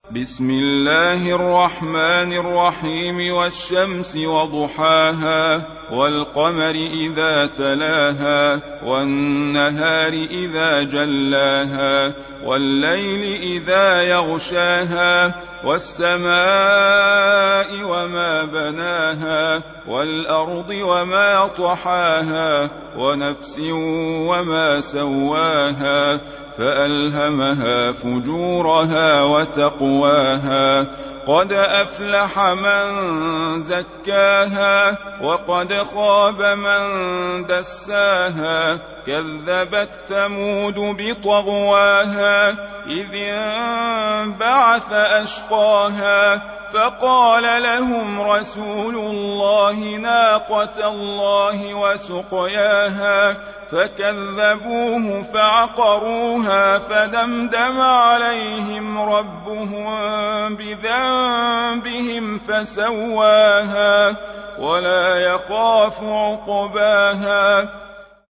بسم الله الرحمن الرحيم والشمس وضحاها والقمر إذا تلاها والنهار إذا جلاها والليل إذا يغشاها والسماء وما بناها والأرض وما طحاها ونفس وما سواها فألهمها فجورها وتقواها قد أفلح من زكاها وقد خاب من دساها كذبت ثمود بطغواها إذ انبعث أشقاها فقال لهم رسول الله ناقة الله وسقياها فكذبوه فعقروها فدمدم عليهم ربهم بذنبهم فسواها ولا يخاف عقباها